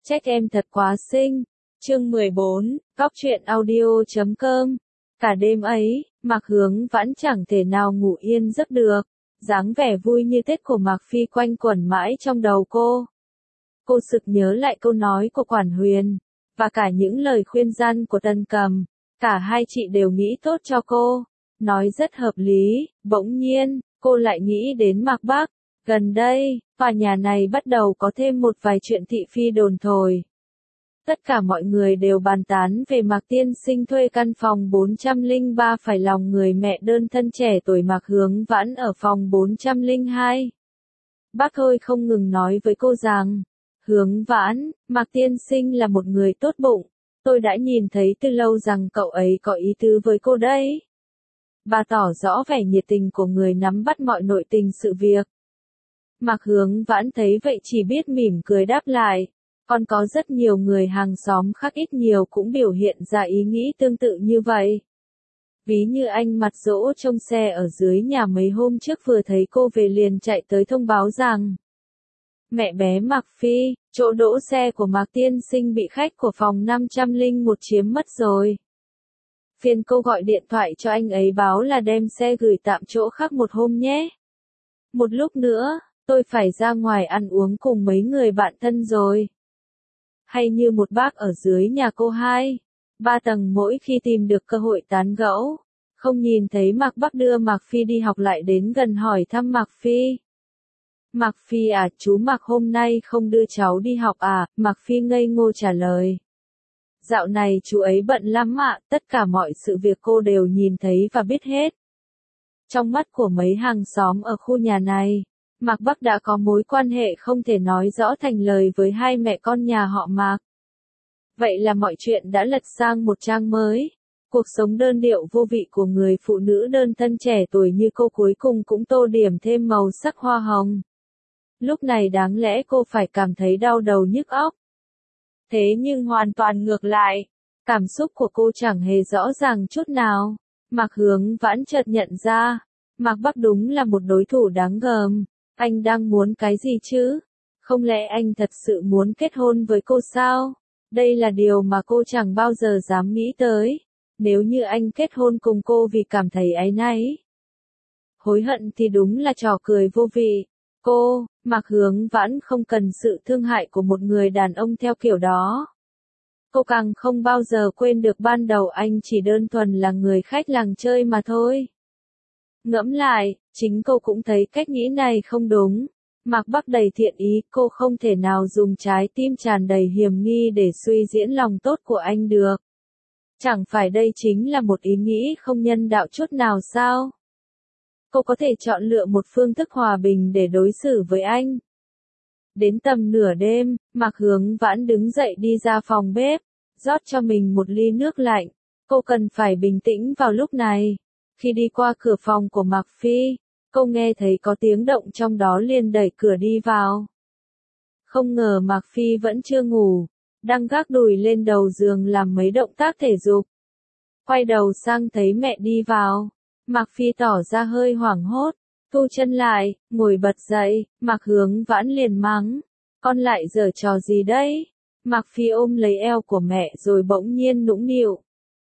Trách em thật quá xinh. Chương 14, Góc truyện audio.com. Cả đêm ấy, Mạc Hướng Vãn chẳng thể nào ngủ yên giấc được. Dáng vẻ vui như Tết của Mạc Phi quanh quẩn mãi trong đầu cô. Cô sực nhớ lại câu nói của Quản Huyền, và cả những lời khuyên răn của Tân Cầm. Cả hai chị đều nghĩ tốt cho cô. Nói rất hợp lý, bỗng nhiên, cô lại nghĩ đến Mạc Bắc. Gần đây, tòa nhà này bắt đầu có thêm một vài chuyện thị phi đồn thổi. Tất cả mọi người đều bàn tán về Mạc Tiên Sinh thuê căn phòng 403 phải lòng người mẹ đơn thân trẻ tuổi Mạc Hướng Vãn ở phòng 402. Bác Thôi không ngừng nói với cô rằng, Hướng Vãn, Mạc Tiên Sinh là một người tốt bụng, tôi đã nhìn thấy từ lâu rằng cậu ấy có ý tứ với cô đấy. Bà tỏ rõ vẻ nhiệt tình của người nắm bắt mọi nội tình sự việc. Mạc Hướng Vãn thấy vậy chỉ biết mỉm cười đáp lại. Còn có rất nhiều người hàng xóm khác ít nhiều cũng biểu hiện ra ý nghĩ tương tự như vậy. Ví như anh Mặt Dỗ trông xe ở dưới nhà mấy hôm trước vừa thấy cô về liền chạy tới thông báo rằng mẹ bé Mạc Phi, chỗ đỗ xe của Mạc Tiên Sinh bị khách của phòng 501 chiếm mất rồi. Phiền cô gọi điện thoại cho anh ấy báo là đem xe gửi tạm chỗ khác một hôm nhé. Một lúc nữa, tôi phải ra ngoài ăn uống cùng mấy người bạn thân rồi. Hay như một bác ở dưới nhà cô 2, 3 tầng mỗi khi tìm được cơ hội tán gẫu, không nhìn thấy Mạc Bắc đưa Mạc Phi đi học lại đến gần hỏi thăm Mạc Phi. Mạc Phi à, chú Mạc hôm nay không đưa cháu đi học à? Mạc Phi ngây ngô trả lời. Dạo này chú ấy bận lắm ạ, tất cả mọi sự việc cô đều nhìn thấy và biết hết. Trong mắt của mấy hàng xóm ở khu nhà này, Mạc Bắc đã có mối quan hệ không thể nói rõ thành lời với hai mẹ con nhà họ Mạc. Vậy là mọi chuyện đã lật sang một trang mới. Cuộc sống đơn điệu vô vị của người phụ nữ đơn thân trẻ tuổi như cô cuối cùng cũng tô điểm thêm màu sắc hoa hồng. Lúc này đáng lẽ cô phải cảm thấy đau đầu nhức óc. Thế nhưng hoàn toàn ngược lại, cảm xúc của cô chẳng hề rõ ràng chút nào. Mạc Hướng Vãn chợt nhận ra, Mạc Bắc đúng là một đối thủ đáng gờm. Anh đang muốn cái gì chứ? Không lẽ anh thật sự muốn kết hôn với cô sao? Đây là điều mà cô chẳng bao giờ dám nghĩ tới. Nếu như anh kết hôn cùng cô vì cảm thấy áy náy, hối hận thì đúng là trò cười vô vị. Cô, Mạc Hướng Vãn không cần sự thương hại của một người đàn ông theo kiểu đó. Cô càng không bao giờ quên được ban đầu anh chỉ đơn thuần là người khách làng chơi mà thôi. Ngẫm lại, chính cô cũng thấy cách nghĩ này không đúng. Mạc Bắc đầy thiện ý, cô không thể nào dùng trái tim tràn đầy hiềm nghi để suy diễn lòng tốt của anh được. Chẳng phải đây chính là một ý nghĩ không nhân đạo chút nào sao? Cô có thể chọn lựa một phương thức hòa bình để đối xử với anh. Đến tầm nửa đêm, Mạc Hướng Vãn đứng dậy đi ra phòng bếp, rót cho mình một ly nước lạnh. Cô cần phải bình tĩnh vào lúc này. Khi đi qua cửa phòng của Mạc Phi, cô nghe thấy có tiếng động trong đó liền đẩy cửa đi vào. Không ngờ Mạc Phi vẫn chưa ngủ, đang gác đùi lên đầu giường làm mấy động tác thể dục. Quay đầu sang thấy mẹ đi vào, Mạc Phi tỏ ra hơi hoảng hốt, thu chân lại, ngồi bật dậy. Mạc Hướng Vãn liền mắng, con lại giở trò gì đấy? Mạc Phi ôm lấy eo của mẹ rồi bỗng nhiên nũng nịu.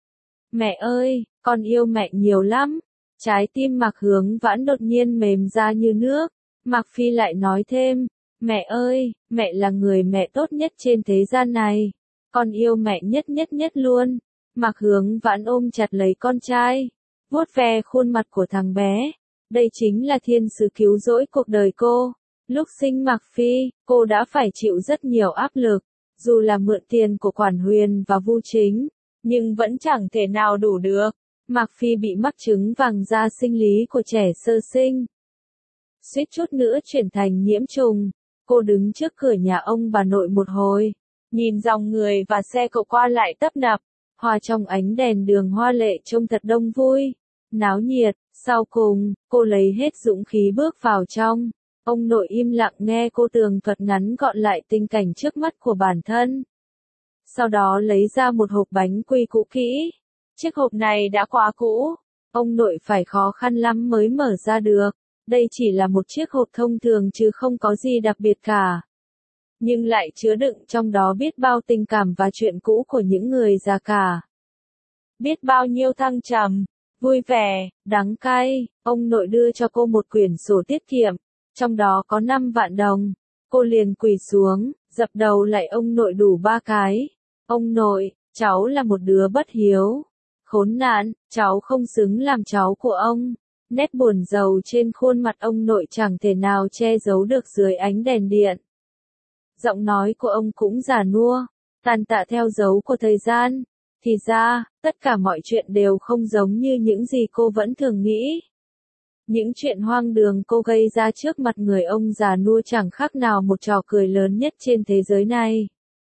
Mẹ ơi, con yêu mẹ nhiều lắm. Trái tim Mạc Hướng Vãn đột nhiên mềm ra như nước. Mạc Phi lại nói thêm, mẹ ơi, mẹ là người mẹ tốt nhất trên thế gian này. Con yêu mẹ nhất nhất nhất luôn. Mạc Hướng Vãn ôm chặt lấy con trai, vuốt ve khuôn mặt của thằng bé. Đây chính là thiên sứ cứu rỗi cuộc đời cô. Lúc sinh Mạc Phi, cô đã phải chịu rất nhiều áp lực, dù là mượn tiền của Quản Huyền và Vu Chính, nhưng vẫn chẳng thể nào đủ được. Mạc Phi bị mắc chứng vàng da sinh lý của trẻ sơ sinh. Suýt chút nữa chuyển thành nhiễm trùng. Cô đứng trước cửa nhà ông bà nội một hồi, nhìn dòng người và xe cộ qua lại tấp nập, hòa trong ánh đèn đường hoa lệ trông thật đông vui, náo nhiệt. Sau cùng, cô lấy hết dũng khí bước vào trong. Ông nội im lặng nghe cô tường thuật ngắn gọn lại tình cảnh trước mắt của bản thân. Sau đó lấy ra một hộp bánh quy cũ kỹ. Chiếc hộp này đã quá cũ, ông nội phải khó khăn lắm mới mở ra được. Đây chỉ là một chiếc hộp thông thường chứ không có gì đặc biệt cả. nhưng lại chứa đựng trong đó biết bao tình cảm và chuyện cũ của những người già cả. Biết bao nhiêu thăng trầm, vui vẻ, đắng cay. Ông nội đưa cho cô một quyển sổ tiết kiệm, trong đó có 5 vạn đồng. Cô liền quỳ xuống, dập đầu lạy ông nội đủ 3 cái. Ông nội, cháu là một đứa bất hiếu. Khốn nạn, cháu không xứng làm cháu của ông. Nét buồn rầu trên khuôn mặt ông nội chẳng thể nào che giấu được dưới ánh đèn điện. Giọng nói của ông cũng già nua, tàn tạ theo dấu của thời gian. Thì ra, tất cả mọi chuyện đều không giống như những gì cô vẫn thường nghĩ. Những chuyện hoang đường cô gây ra trước mặt người ông già nua chẳng khác nào một trò cười lớn nhất trên thế giới này.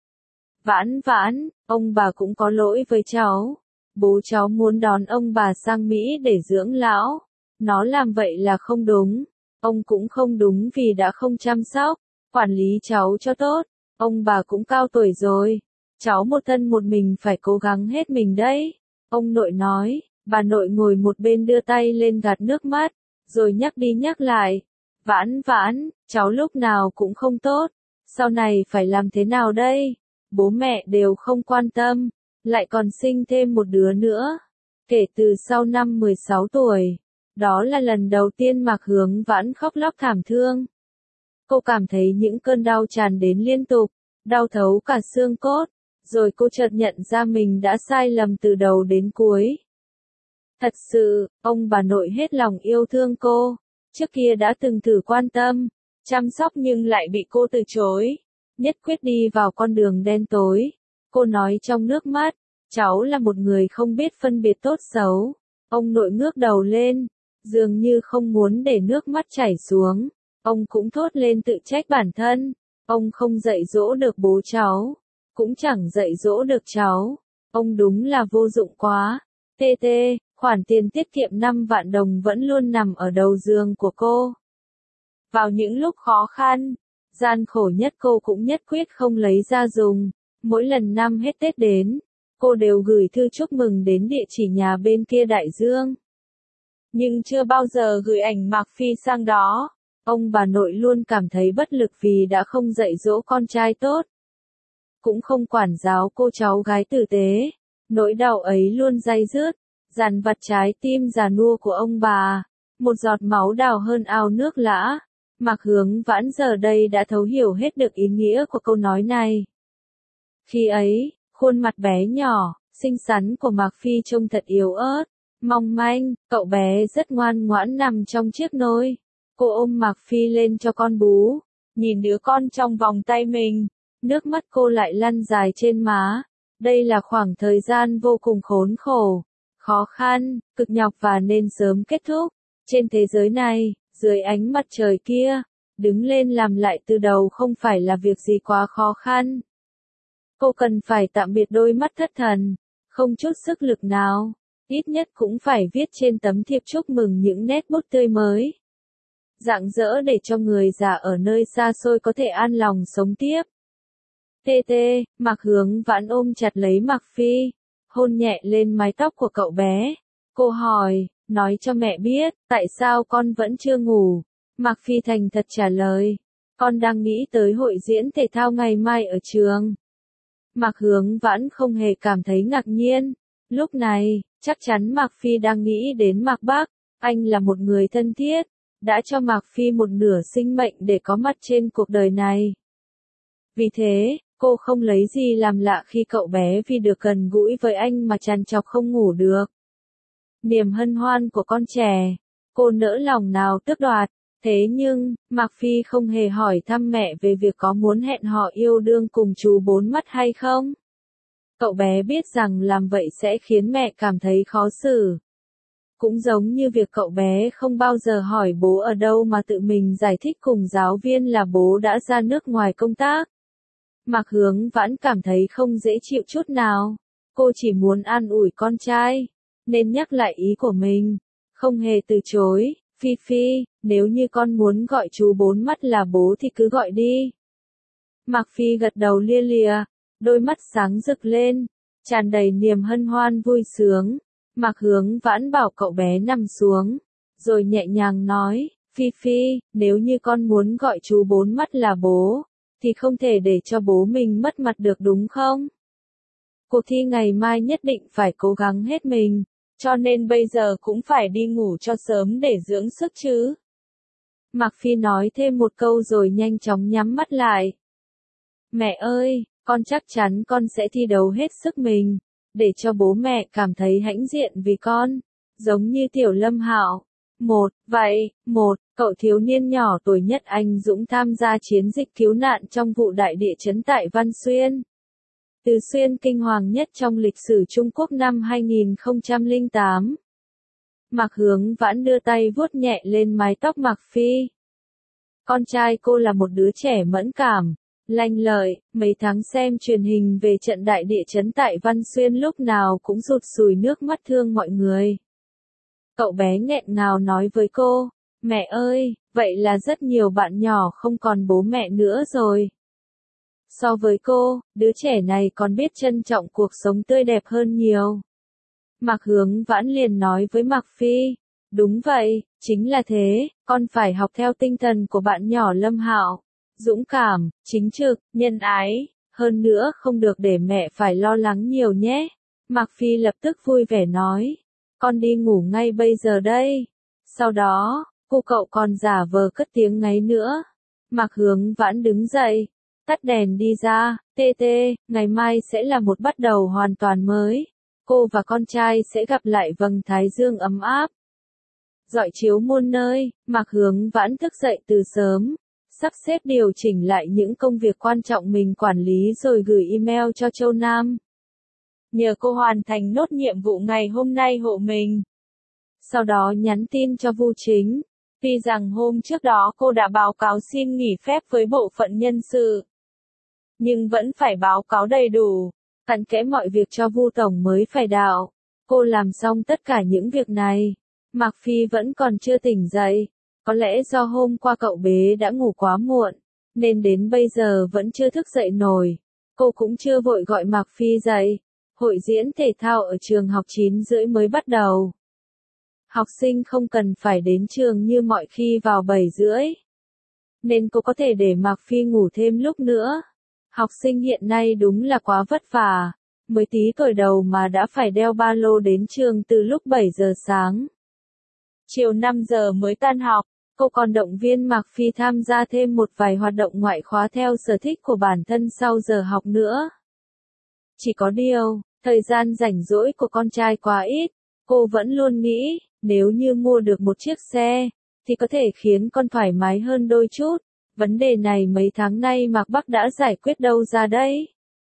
Vãn vãn, ông bà cũng có lỗi với cháu. Bố cháu muốn đón ông bà sang Mỹ để dưỡng lão. Nó làm vậy là không đúng. Ông cũng không đúng vì đã không chăm sóc, quản lý cháu cho tốt. Ông bà cũng cao tuổi rồi. Cháu một thân một mình phải cố gắng hết mình đấy. Ông nội nói, bà nội ngồi một bên đưa tay lên gạt nước mắt, rồi nhắc đi nhắc lại. Vãn vãn, cháu lúc nào cũng không tốt. Sau này phải làm thế nào đây? Bố mẹ đều không quan tâm, lại còn sinh thêm một đứa nữa. Kể từ sau năm 16 tuổi, đó là lần đầu tiên Mạc Hướng Vãn khóc lóc thảm thương. Cô cảm thấy những cơn đau tràn đến liên tục, đau thấu cả xương cốt, rồi cô chợt nhận ra mình đã sai lầm từ đầu đến cuối. Thật sự, ông bà nội hết lòng yêu thương cô, trước kia đã từng thử quan tâm, chăm sóc nhưng lại bị cô từ chối, nhất quyết đi vào con đường đen tối. Cô nói trong nước mắt, cháu là một người không biết phân biệt tốt xấu. Ông nội ngước đầu lên, dường như không muốn để nước mắt chảy xuống. Ông cũng thốt lên tự trách bản thân. Ông không dạy dỗ được bố cháu, cũng chẳng dạy dỗ được cháu. Ông đúng là vô dụng quá. TT, khoản tiền tiết kiệm 5 vạn đồng vẫn luôn nằm ở đầu giường của cô. Vào những lúc khó khăn, gian khổ nhất cô cũng nhất quyết không lấy ra dùng. Mỗi lần năm hết Tết đến, cô đều gửi thư chúc mừng đến địa chỉ nhà bên kia đại dương. Nhưng chưa bao giờ gửi ảnh Mạc Phi sang đó. Ông bà nội luôn cảm thấy bất lực vì đã không dạy dỗ con trai tốt, cũng không quản giáo cô cháu gái tử tế. Nỗi đau ấy luôn day dứt, dằn vặt trái tim già nua của ông bà. Một giọt máu đào hơn ao nước lã. Mạc Hướng Vãn giờ đây đã thấu hiểu hết được ý nghĩa của câu nói này. Khi ấy, khuôn mặt bé nhỏ, xinh xắn của Mạc Phi trông thật yếu ớt, mong manh. Cậu bé rất ngoan ngoãn nằm trong chiếc nôi. Cô ôm Mạc Phi lên cho con bú, nhìn đứa con trong vòng tay mình, nước mắt cô lại lăn dài trên má. Đây là khoảng thời gian vô cùng khốn khổ, khó khăn, cực nhọc và nên sớm kết thúc. Trên thế giới này, dưới ánh mặt trời kia, đứng lên làm lại từ đầu không phải là việc gì quá khó khăn. Cô cần phải tạm biệt đôi mắt thất thần, không chút sức lực nào, ít nhất cũng phải viết trên tấm thiệp chúc mừng những nét bút tươi mới, rạng rỡ để cho người già ở nơi xa xôi có thể an lòng sống tiếp. TT, Mạc Hướng Vãn ôm chặt lấy Mạc Phi, hôn nhẹ lên mái tóc của cậu bé. Cô hỏi, nói cho mẹ biết, tại sao con vẫn chưa ngủ? Mạc Phi thành thật trả lời, con đang nghĩ tới hội diễn thể thao ngày mai ở trường. Mạc Hướng Vãn không hề cảm thấy ngạc nhiên. Lúc này, chắc chắn Mạc Phi đang nghĩ đến Mạc Bắc. Anh là một người thân thiết, đã cho Mạc Phi một nửa sinh mệnh để có mặt trên cuộc đời này. Vì thế, cô không lấy gì làm lạ khi cậu bé vì được gần gũi với anh mà trằn trọc không ngủ được. Niềm hân hoan của con trẻ, cô nỡ lòng nào tước đoạt. Thế nhưng, Mạc Phi không hề hỏi thăm mẹ về việc có muốn hẹn hò yêu đương cùng chú bốn mắt hay không. Cậu bé biết rằng làm vậy sẽ khiến mẹ cảm thấy khó xử. Cũng giống như việc cậu bé không bao giờ hỏi bố ở đâu mà tự mình giải thích cùng giáo viên là bố đã ra nước ngoài công tác. Mạc Hướng Vãn cảm thấy không dễ chịu chút nào. Cô chỉ muốn an ủi con trai, nên nhắc lại ý của mình, không hề từ chối. Phi Phi, nếu như con muốn gọi chú bốn mắt là bố thì cứ gọi đi. Mạc Phi gật đầu lia lịa, đôi mắt sáng rực lên, tràn đầy niềm hân hoan vui sướng. Mạc Hướng Vãn bảo cậu bé nằm xuống, rồi nhẹ nhàng nói, Phi Phi, nếu như con muốn gọi chú bốn mắt là bố, thì không thể để cho bố mình mất mặt được đúng không? Cuộc thi ngày mai nhất định phải cố gắng hết mình, cho nên bây giờ cũng phải đi ngủ cho sớm để dưỡng sức chứ. Mạc Phi nói thêm một câu rồi nhanh chóng nhắm mắt lại. Mẹ ơi, con chắc chắn con sẽ thi đấu hết sức mình, để cho bố mẹ cảm thấy hãnh diện vì con, giống như Tiểu Lâm Hạo. Một, cậu thiếu niên nhỏ tuổi nhất anh dũng tham gia chiến dịch cứu nạn trong vụ đại địa chấn tại Văn Xuyên. Từ xuyên kinh hoàng nhất trong lịch sử Trung Quốc năm 2008. Mạc Hướng Vãn đưa tay vuốt nhẹ lên mái tóc Mạc Phi. Con trai cô là một đứa trẻ mẫn cảm, lanh lợi, mấy tháng xem truyền hình về trận đại địa chấn tại Văn Xuyên lúc nào cũng rụt sùi nước mắt thương mọi người. Cậu bé nghẹn ngào nói với cô, mẹ ơi, vậy là rất nhiều bạn nhỏ không còn bố mẹ nữa rồi. So với cô, đứa trẻ này còn biết trân trọng cuộc sống tươi đẹp hơn nhiều. Mạc Hướng Vãn liền nói với Mạc Phi, đúng vậy, chính là thế, con phải học theo tinh thần của bạn nhỏ Lâm Hạo, dũng cảm, chính trực, nhân ái, hơn nữa không được để mẹ phải lo lắng nhiều nhé. Mạc Phi lập tức vui vẻ nói, con đi ngủ ngay bây giờ đây. Sau đó, cậu còn giả vờ cất tiếng ngáy nữa. Mạc Hướng Vãn đứng dậy, tắt đèn đi ra, ngày mai sẽ là một bắt đầu hoàn toàn mới. Cô và con trai sẽ gặp lại vầng thái dương ấm áp. Rọi chiếu muôn nơi, Mạc Hướng Vãn thức dậy từ sớm, sắp xếp điều chỉnh lại những công việc quan trọng mình quản lý rồi gửi email cho Châu Nam. Nhờ cô hoàn thành nốt nhiệm vụ ngày hôm nay hộ mình. Sau đó nhắn tin cho Vu Chính, vì rằng hôm trước đó cô đã báo cáo xin nghỉ phép với bộ phận nhân sự. Nhưng vẫn phải báo cáo đầy đủ, cặn kẽ mọi việc cho Vu Tổng mới phải đạo. Cô làm xong tất cả những việc này. Mạc Phi vẫn còn chưa tỉnh dậy. Có lẽ do hôm qua cậu bé đã ngủ quá muộn, nên đến bây giờ vẫn chưa thức dậy nổi. Cô cũng chưa vội gọi Mạc Phi dậy. Hội diễn thể thao ở trường học 9:30 mới bắt đầu. Học sinh không cần phải đến trường như mọi khi vào 7:30. Nên cô có thể để Mạc Phi ngủ thêm lúc nữa. Học sinh hiện nay đúng là quá vất vả. Mới tí tuổi đầu mà đã phải đeo ba lô đến trường từ lúc 7 giờ sáng. Chiều 5 giờ mới tan học, cô còn động viên Mạc Phi tham gia thêm một vài hoạt động ngoại khóa theo sở thích của bản thân sau giờ học nữa. Chỉ có điều, thời gian rảnh rỗi của con trai quá ít, cô vẫn luôn nghĩ, nếu như mua được một chiếc xe, thì có thể khiến con thoải mái hơn đôi chút. Vấn đề này mấy tháng nay Mạc Bắc đã giải quyết đâu ra đấy.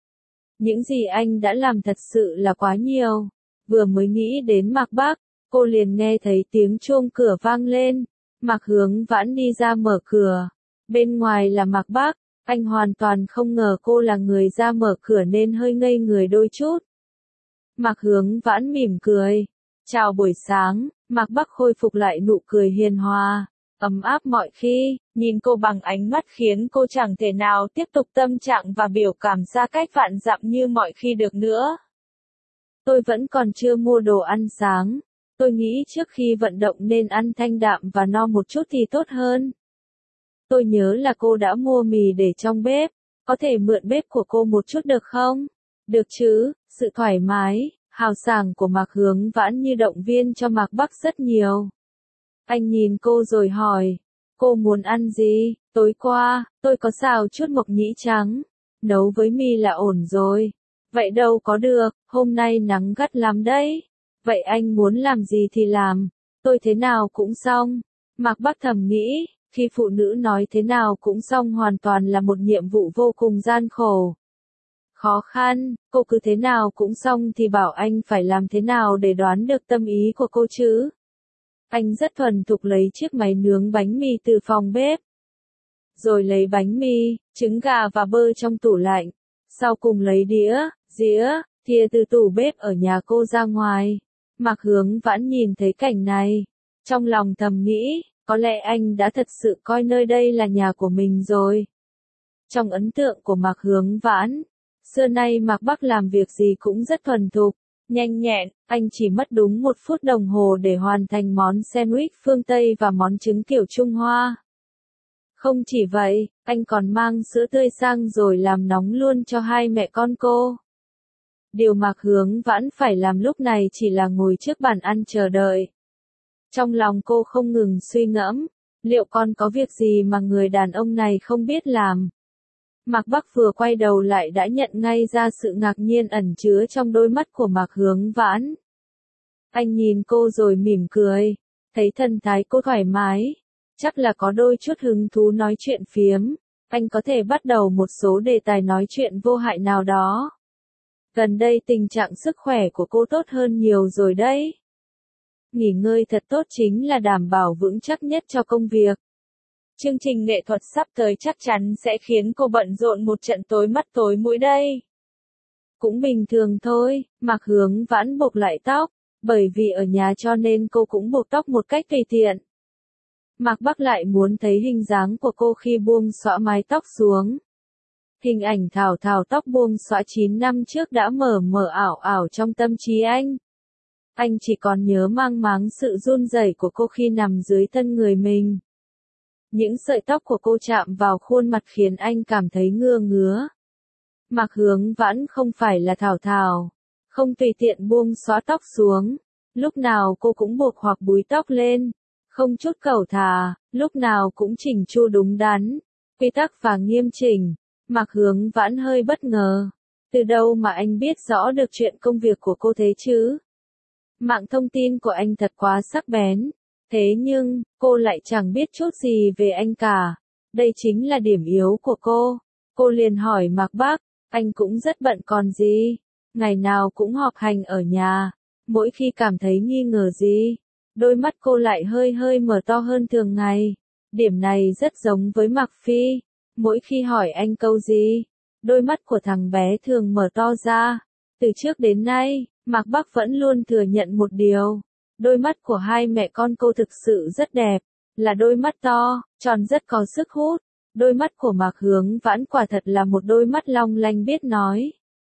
Những gì anh đã làm thật sự là quá nhiều. Vừa mới nghĩ đến Mạc Bắc, cô liền nghe thấy tiếng chuông cửa vang lên. Mạc Hướng Vãn đi ra mở cửa. Bên ngoài là Mạc Bắc, anh hoàn toàn không ngờ cô là người ra mở cửa nên hơi ngây người đôi chút. Mạc Hướng Vãn mỉm cười. Chào buổi sáng, Mạc Bắc khôi phục lại nụ cười hiền hòa, ấm áp mọi khi, nhìn cô bằng ánh mắt khiến cô chẳng thể nào tiếp tục tâm trạng và biểu cảm xa cách vạn dặm như mọi khi được nữa. Tôi vẫn còn chưa mua đồ ăn sáng. Tôi nghĩ trước khi vận động nên ăn thanh đạm và no một chút thì tốt hơn. Tôi nhớ là cô đã mua mì để trong bếp. Có thể mượn bếp của cô một chút được không? Được chứ, sự thoải mái, hào sảng của Mạc Hướng Vãn như động viên cho Mạc Bắc rất nhiều. Anh nhìn cô rồi hỏi, cô muốn ăn gì? Tối qua, tôi có xào chút mộc nhĩ trắng. Nấu với mì là ổn rồi. Vậy đâu có được, hôm nay nắng gắt lắm đấy. Vậy anh muốn làm gì thì làm, tôi thế nào cũng xong. Mạc Bắc thầm nghĩ, khi phụ nữ nói thế nào cũng xong hoàn toàn là một nhiệm vụ vô cùng gian khổ. Khó khăn, cô cứ thế nào cũng xong thì bảo anh phải làm thế nào để đoán được tâm ý của cô chứ. Anh rất thuần thục lấy chiếc máy nướng bánh mì từ phòng bếp. Rồi lấy bánh mì, trứng gà và bơ trong tủ lạnh. Sau cùng lấy đĩa, dĩa, thìa từ tủ bếp ở nhà cô ra ngoài. Mạc Hướng Vãn nhìn thấy cảnh này. Trong lòng thầm nghĩ, có lẽ anh đã thật sự coi nơi đây là nhà của mình rồi. Trong ấn tượng của Mạc Hướng Vãn, xưa nay Mạc Bắc làm việc gì cũng rất thuần thục, nhanh nhẹn, anh chỉ mất đúng 1 phút đồng hồ để hoàn thành món sandwich phương Tây và món trứng kiểu Trung Hoa. Không chỉ vậy, anh còn mang sữa tươi sang rồi làm nóng luôn cho hai mẹ con cô. Điều Mạc Hướng Vãn phải làm lúc này chỉ là ngồi trước bàn ăn chờ đợi. Trong lòng cô không ngừng suy ngẫm, liệu còn có việc gì mà người đàn ông này không biết làm. Mạc Bắc vừa quay đầu lại đã nhận ngay ra sự ngạc nhiên ẩn chứa trong đôi mắt của Mạc Hướng Vãn. Anh nhìn cô rồi mỉm cười, thấy thần thái cô thoải mái, chắc là có đôi chút hứng thú nói chuyện phiếm, anh có thể bắt đầu một số đề tài nói chuyện vô hại nào đó. Gần đây tình trạng sức khỏe của cô tốt hơn nhiều rồi đấy. Nghỉ ngơi thật tốt chính là đảm bảo vững chắc nhất cho công việc. Chương trình nghệ thuật sắp tới chắc chắn sẽ khiến cô bận rộn một trận tối mắt tối mũi đây. Cũng bình thường thôi, Mạc Hướng Vãn buộc lại tóc, bởi vì ở nhà cho nên cô cũng buộc tóc một cách tùy tiện. Mạc Bắc lại muốn thấy hình dáng của cô khi buông xõa mái tóc xuống. Hình ảnh thảo thảo tóc buông xõa 9 năm trước đã mờ mờ ảo ảo trong tâm trí anh. Anh chỉ còn nhớ mang máng sự run rẩy của cô khi nằm dưới thân người mình. Những sợi tóc của cô chạm vào khuôn mặt khiến anh cảm thấy ngứa ngứa. Mạc Hướng Vãn không phải là thảo thảo, không tùy tiện buông xõa tóc xuống, lúc nào cô cũng buộc hoặc búi tóc lên, không chút cẩu thả, lúc nào cũng chỉnh chu đúng đắn, quy tắc và nghiêm chỉnh. Mạc Hướng Vãn hơi bất ngờ, từ đâu mà anh biết rõ được chuyện công việc của cô thế chứ? Mạng thông tin của anh thật quá sắc bén, thế nhưng, cô lại chẳng biết chút gì về anh cả, đây chính là điểm yếu của cô. Cô liền hỏi Mạc Bắc, anh cũng rất bận còn gì, ngày nào cũng họp hành ở nhà, mỗi khi cảm thấy nghi ngờ gì, đôi mắt cô lại hơi hơi mở to hơn thường ngày, điểm này rất giống với Mạc Phi, mỗi khi hỏi anh câu gì, đôi mắt của thằng bé thường mở to ra. Từ trước đến nay, Mạc Bắc vẫn luôn thừa nhận một điều, đôi mắt của hai mẹ con cô thực sự rất đẹp, là đôi mắt to, tròn rất có sức hút. Đôi mắt của Mạc Hướng Vãn quả thật là một đôi mắt long lanh biết nói.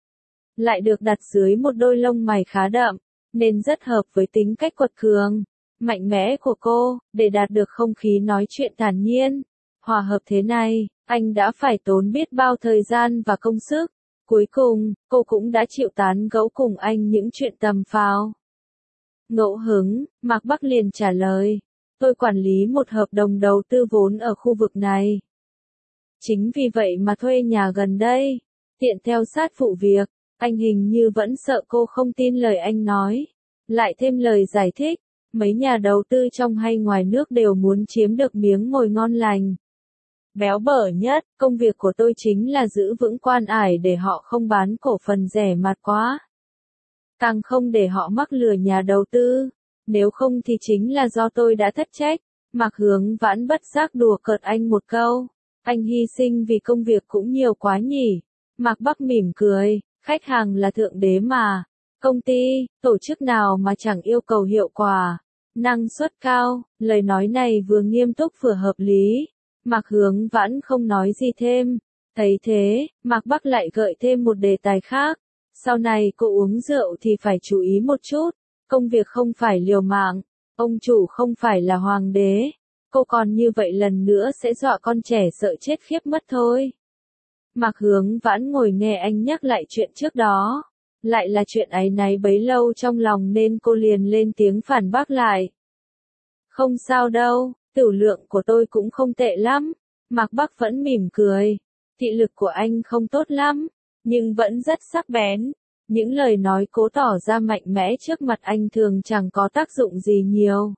Lại được đặt dưới một đôi lông mày khá đậm, nên rất hợp với tính cách quật cường, mạnh mẽ của cô, để đạt được không khí nói chuyện thản nhiên, hòa hợp thế này, anh đã phải tốn biết bao thời gian và công sức. Cuối cùng, cô cũng đã chịu tán gẫu cùng anh những chuyện tầm phào. Ngẫu hứng, Mạc Bắc liền trả lời, tôi quản lý một hợp đồng đầu tư vốn ở khu vực này. Chính vì vậy mà thuê nhà gần đây, tiện theo sát vụ việc, anh hình như vẫn sợ cô không tin lời anh nói. Lại thêm lời giải thích, mấy nhà đầu tư trong hay ngoài nước đều muốn chiếm được miếng mồi ngon lành. Béo bở nhất, công việc của tôi chính là giữ vững quan ải để họ không bán cổ phần rẻ mạt quá. Càng không để họ mắc lừa nhà đầu tư, nếu không thì chính là do tôi đã thất trách. Mạc Hướng Vãn bất giác đùa cợt anh một câu, anh hy sinh vì công việc cũng nhiều quá nhỉ. Mạc Bắc mỉm cười, khách hàng là thượng đế mà, công ty, tổ chức nào mà chẳng yêu cầu hiệu quả, năng suất cao, lời nói này vừa nghiêm túc vừa hợp lý. Mạc Hướng Vãn không nói gì thêm, thấy thế, Mạc Bắc lại gợi thêm một đề tài khác, sau này cô uống rượu thì phải chú ý một chút, công việc không phải liều mạng, ông chủ không phải là hoàng đế, cô còn như vậy lần nữa sẽ dọa con trẻ sợ chết khiếp mất thôi. Mạc Hướng Vãn ngồi nghe anh nhắc lại chuyện trước đó, lại là chuyện áy náy bấy lâu trong lòng nên cô liền lên tiếng phản bác lại. Không sao đâu, tiểu lượng của tôi cũng không tệ lắm. Mạc Bắc vẫn mỉm cười, thị lực của anh không tốt lắm, nhưng vẫn rất sắc bén. Những lời nói cố tỏ ra mạnh mẽ trước mặt anh thường chẳng có tác dụng gì nhiều.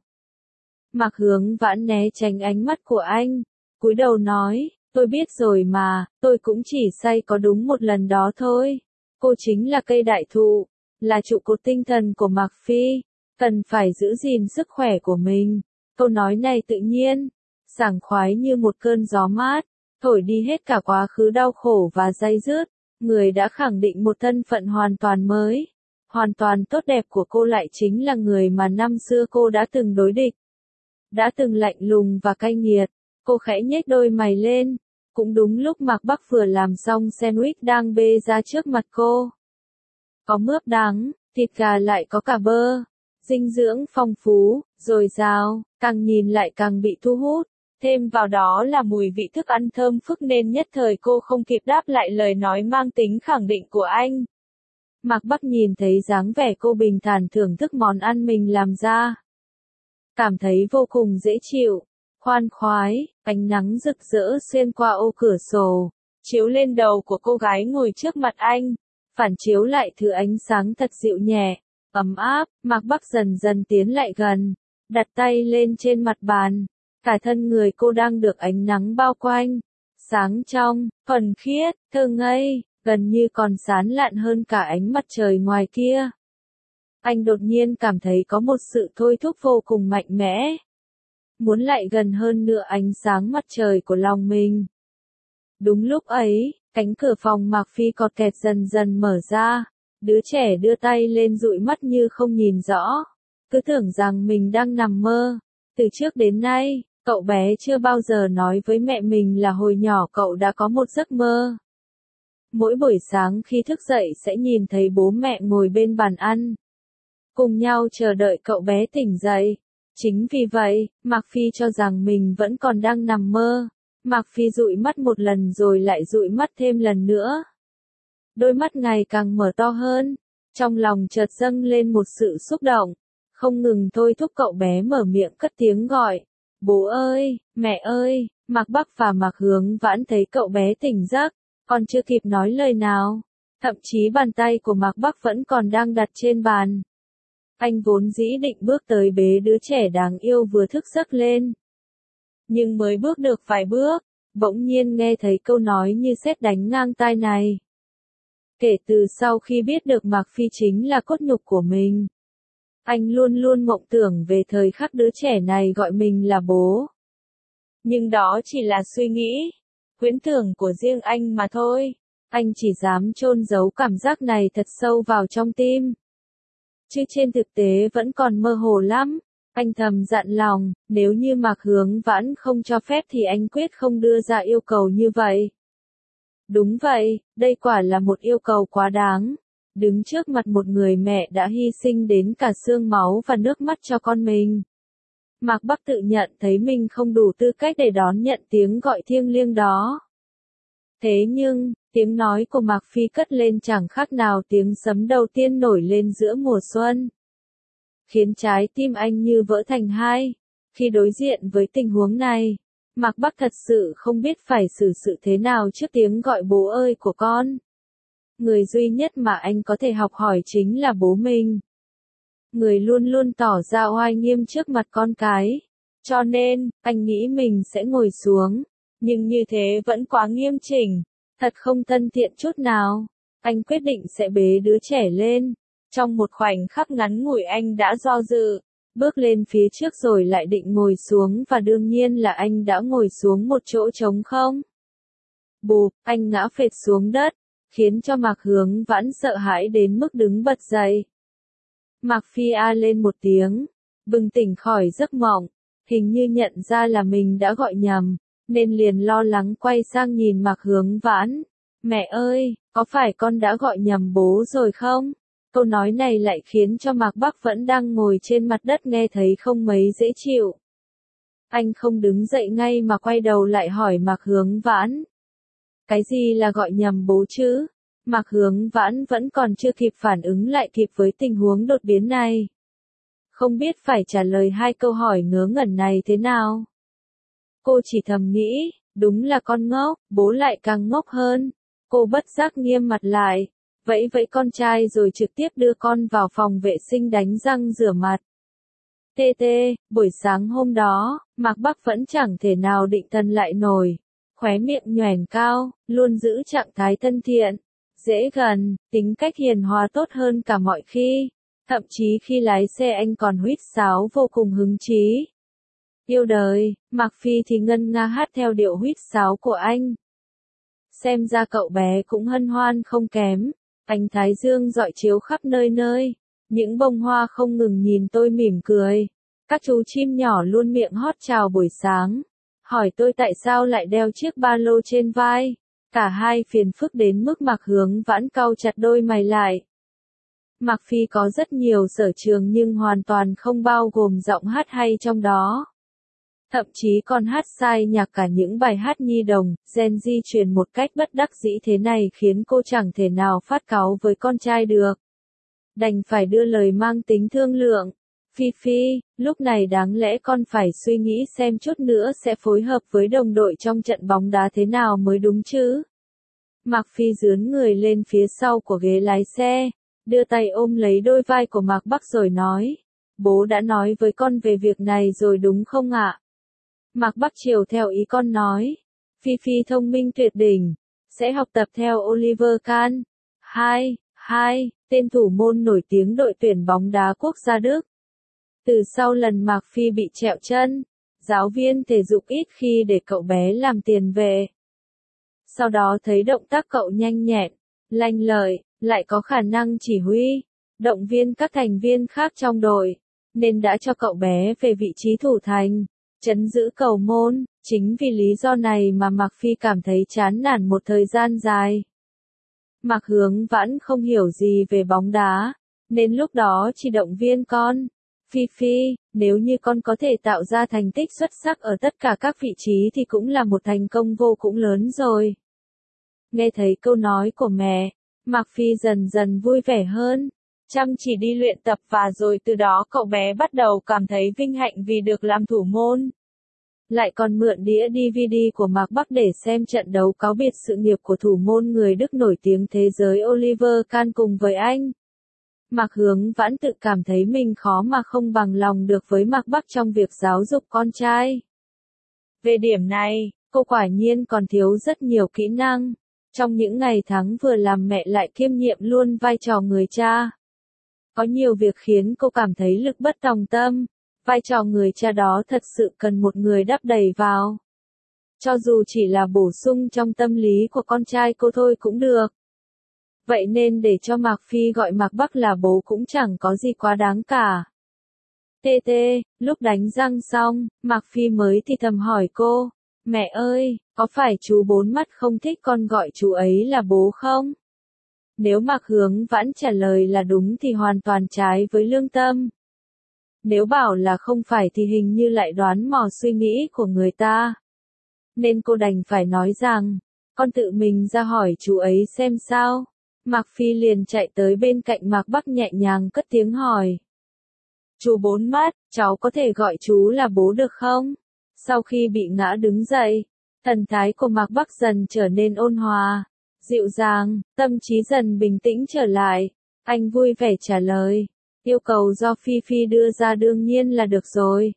Mạc Hướng Vãn né tránh ánh mắt của anh, cúi đầu nói, tôi biết rồi mà, tôi cũng chỉ say có đúng một lần đó thôi. Cô chính là cây đại thụ, là trụ cột tinh thần của Mạc Phi, cần phải giữ gìn sức khỏe của mình. Câu nói này tự nhiên, sảng khoái như một cơn gió mát, thổi đi hết cả quá khứ đau khổ và day dứt. Người đã khẳng định một thân phận hoàn toàn mới, hoàn toàn tốt đẹp của cô lại chính là người mà năm xưa cô đã từng đối địch. Đã từng lạnh lùng và cay nghiệt, cô khẽ nhếch đôi mày lên, cũng đúng lúc Mạc Bắc vừa làm xong sandwich đang bê ra trước mặt cô. Có mướp đắng, thịt gà lại có cả bơ, dinh dưỡng phong phú, dồi dào, càng nhìn lại càng bị thu hút. Thêm vào đó là mùi vị thức ăn thơm phức nên nhất thời cô không kịp đáp lại lời nói mang tính khẳng định của anh. Mạc Bắc nhìn thấy dáng vẻ cô bình thản thưởng thức món ăn mình làm ra. Cảm thấy vô cùng dễ chịu, khoan khoái, ánh nắng rực rỡ xuyên qua ô cửa sổ, chiếu lên đầu của cô gái ngồi trước mặt anh, phản chiếu lại thứ ánh sáng thật dịu nhẹ, ấm áp. Mạc Bắc dần dần tiến lại gần, đặt tay lên trên mặt bàn, cả thân người cô đang được ánh nắng bao quanh, sáng trong, thuần khiết, thơ ngây, gần như còn sáng lạn hơn cả ánh mặt trời ngoài kia. Anh đột nhiên cảm thấy có một sự thôi thúc vô cùng mạnh mẽ. Muốn lại gần hơn nữa ánh sáng mặt trời của lòng mình. Đúng lúc ấy, cánh cửa phòng Mạc Phi cọt kẹt dần dần mở ra. Đứa trẻ đưa tay lên dụi mắt như không nhìn rõ. Cứ tưởng rằng mình đang nằm mơ. Từ trước đến nay, cậu bé chưa bao giờ nói với mẹ mình là hồi nhỏ cậu đã có một giấc mơ. Mỗi buổi sáng khi thức dậy sẽ nhìn thấy bố mẹ ngồi bên bàn ăn. Cùng nhau chờ đợi cậu bé tỉnh dậy. Chính vì vậy, Mạc Phi cho rằng mình vẫn còn đang nằm mơ. Mạc Phi dụi mắt một lần rồi lại dụi mắt thêm lần nữa. Đôi mắt ngày càng mở to hơn. Trong lòng chợt dâng lên một sự xúc động. Không ngừng thôi thúc cậu bé mở miệng cất tiếng gọi. Bố ơi, mẹ ơi. Mạc Bắc và Mạc Hướng Vãn thấy cậu bé tỉnh giấc, còn chưa kịp nói lời nào. Thậm chí bàn tay của Mạc Bắc vẫn còn đang đặt trên bàn. Anh vốn dĩ định bước tới bế đứa trẻ đáng yêu vừa thức giấc lên. Nhưng mới bước được vài bước, bỗng nhiên nghe thấy câu nói như sét đánh ngang tai này. Kể từ sau khi biết được Mạc Phi chính là cốt nhục của mình, anh luôn luôn mộng tưởng về thời khắc đứa trẻ này gọi mình là bố. Nhưng đó chỉ là suy nghĩ, huyễn tưởng của riêng anh mà thôi. Anh chỉ dám chôn giấu cảm giác này thật sâu vào trong tim. Chứ trên thực tế vẫn còn mơ hồ lắm. Anh thầm dặn lòng, nếu như Mạc Hướng Vãn không cho phép thì anh quyết không đưa ra yêu cầu như vậy. Đúng vậy, đây quả là một yêu cầu quá đáng. Đứng trước mặt một người mẹ đã hy sinh đến cả xương máu và nước mắt cho con mình. Mạc Bắc tự nhận thấy mình không đủ tư cách để đón nhận tiếng gọi thiêng liêng đó. Thế nhưng, tiếng nói của Mạc Phi cất lên chẳng khác nào tiếng sấm đầu tiên nổi lên giữa mùa xuân. Khiến trái tim anh như vỡ thành hai. Khi đối diện với tình huống này, Mạc Bắc thật sự không biết phải xử sự thế nào trước tiếng gọi bố ơi của con. Người duy nhất mà anh có thể học hỏi chính là bố mình. Người luôn luôn tỏ ra oai nghiêm trước mặt con cái. Cho nên, anh nghĩ mình sẽ ngồi xuống. Nhưng như thế vẫn quá nghiêm chỉnh. Thật không thân thiện chút nào. Anh quyết định sẽ bế đứa trẻ lên. Trong một khoảnh khắc ngắn ngủi anh đã do dự. Bước lên phía trước rồi lại định ngồi xuống và đương nhiên là anh đã ngồi xuống một chỗ trống không. Bụp, anh ngã phệt xuống đất. Khiến cho Mạc Hướng Vãn sợ hãi đến mức đứng bật dậy. Mạc Phi a lên một tiếng, bừng tỉnh khỏi giấc mộng, hình như nhận ra là mình đã gọi nhầm, nên liền lo lắng quay sang nhìn Mạc Hướng Vãn. Mẹ ơi, có phải con đã gọi nhầm bố rồi không? Câu nói này lại khiến cho Mạc Bắc vẫn đang ngồi trên mặt đất nghe thấy không mấy dễ chịu. Anh không đứng dậy ngay mà quay đầu lại hỏi Mạc Hướng Vãn. Cái gì là gọi nhầm bố chứ? Mạc Hướng Vãn vẫn còn chưa kịp phản ứng lại kịp với tình huống đột biến này. Không biết phải trả lời hai câu hỏi ngớ ngẩn này thế nào. Cô chỉ thầm nghĩ, đúng là con ngốc, bố lại càng ngốc hơn. Cô bất giác nghiêm mặt lại, vẫy vẫy con trai rồi trực tiếp đưa con vào phòng vệ sinh đánh răng rửa mặt. Buổi sáng hôm đó, Mạc Bắc vẫn chẳng thể nào định thần lại nổi. Khóe miệng nhoẻn cao, luôn giữ trạng thái thân thiện, dễ gần, tính cách hiền hòa tốt hơn cả mọi khi. Thậm chí khi lái xe anh còn huýt sáo vô cùng hứng chí. Yêu đời, Mạc Phi thì ngân nga hát theo điệu huýt sáo của anh. Xem ra cậu bé cũng hân hoan không kém. Ánh thái dương rọi chiếu khắp nơi nơi. Những bông hoa không ngừng nhìn tôi mỉm cười. Các chú chim nhỏ luôn miệng hót chào buổi sáng. Hỏi tôi tại sao lại đeo chiếc ba lô trên vai. Cả hai phiền phức đến mức Mạc Hướng Vãn cau chặt đôi mày lại. Mạc Phi có rất nhiều sở trường nhưng hoàn toàn không bao gồm giọng hát hay trong đó. Thậm chí còn hát sai nhạc cả những bài hát nhi đồng, gen di truyền một cách bất đắc dĩ thế này khiến cô chẳng thể nào phát cáu với con trai được. Đành phải đưa lời mang tính thương lượng. Phi Phi, lúc này đáng lẽ con phải suy nghĩ xem chút nữa sẽ phối hợp với đồng đội trong trận bóng đá thế nào mới đúng chứ. Mạc Phi dướn người lên phía sau của ghế lái xe, đưa tay ôm lấy đôi vai của Mạc Bắc rồi nói, bố đã nói với con về việc này rồi đúng không ạ? Mạc Bắc chiều theo ý con nói, Phi Phi thông minh tuyệt đỉnh, sẽ học tập theo Oliver Kahn. Tên thủ môn nổi tiếng đội tuyển bóng đá quốc gia Đức. Từ sau lần Mạc Phi bị trẹo chân, giáo viên thể dục ít khi để cậu bé làm tiền vệ. Sau đó thấy động tác cậu nhanh nhẹn, lanh lợi, lại có khả năng chỉ huy, động viên các thành viên khác trong đội, nên đã cho cậu bé về vị trí thủ thành, trấn giữ cầu môn. Chính vì lý do này mà Mạc Phi cảm thấy chán nản một thời gian dài. Mạc Hướng Vãn không hiểu gì về bóng đá, nên lúc đó chỉ động viên con. Phi Phi, nếu như con có thể tạo ra thành tích xuất sắc ở tất cả các vị trí thì cũng là một thành công vô cùng lớn rồi. Nghe thấy câu nói của mẹ, Mạc Phi dần dần vui vẻ hơn, chăm chỉ đi luyện tập và rồi từ đó cậu bé bắt đầu cảm thấy vinh hạnh vì được làm thủ môn. Lại còn mượn đĩa DVD của Mạc Bắc để xem trận đấu cáo biệt sự nghiệp của thủ môn người Đức nổi tiếng thế giới Oliver Kahn cùng với anh. Mạc Hướng Vãn tự cảm thấy mình khó mà không bằng lòng được với Mạc Bắc trong việc giáo dục con trai. Về điểm này, cô quả nhiên còn thiếu rất nhiều kỹ năng. Trong những ngày tháng vừa làm mẹ lại kiêm nhiệm luôn vai trò người cha. Có nhiều việc khiến cô cảm thấy lực bất tòng tâm. Vai trò người cha đó thật sự cần một người đắp đầy vào. Cho dù chỉ là bổ sung trong tâm lý của con trai cô thôi cũng được. Vậy nên để cho Mạc Phi gọi Mạc Bắc là bố cũng chẳng có gì quá đáng cả. Lúc đánh răng xong, Mạc Phi mới thì thầm hỏi cô, mẹ ơi, có phải chú Bốn Mắt không thích con gọi chú ấy là bố không? Nếu Mạc Hướng Vãn trả lời là đúng thì hoàn toàn trái với lương tâm. Nếu bảo là không phải thì hình như lại đoán mò suy nghĩ của người ta. Nên cô đành phải nói rằng, con tự mình ra hỏi chú ấy xem sao. Mạc Phi liền chạy tới bên cạnh Mạc Bắc nhẹ nhàng cất tiếng hỏi. Chú Bốn Mắt, cháu có thể gọi chú là bố được không? Sau khi bị ngã đứng dậy, thần thái của Mạc Bắc dần trở nên ôn hòa, dịu dàng, tâm trí dần bình tĩnh trở lại. Anh vui vẻ trả lời. Yêu cầu do Phi Phi đưa ra đương nhiên là được rồi.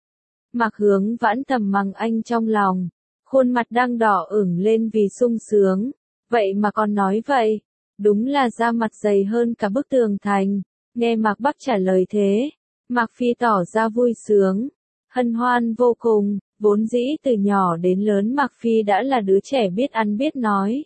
Mạc Hướng Vãn thầm mắng anh trong lòng, khuôn mặt đang đỏ ửng lên vì sung sướng. Vậy mà con nói vậy, đúng là da mặt dày hơn cả bức tường thành. Nghe Mạc Bắc trả lời thế, Mạc Phi tỏ ra vui sướng, hân hoan vô cùng. Vốn dĩ từ nhỏ đến lớn Mạc Phi đã là đứa trẻ biết ăn biết nói.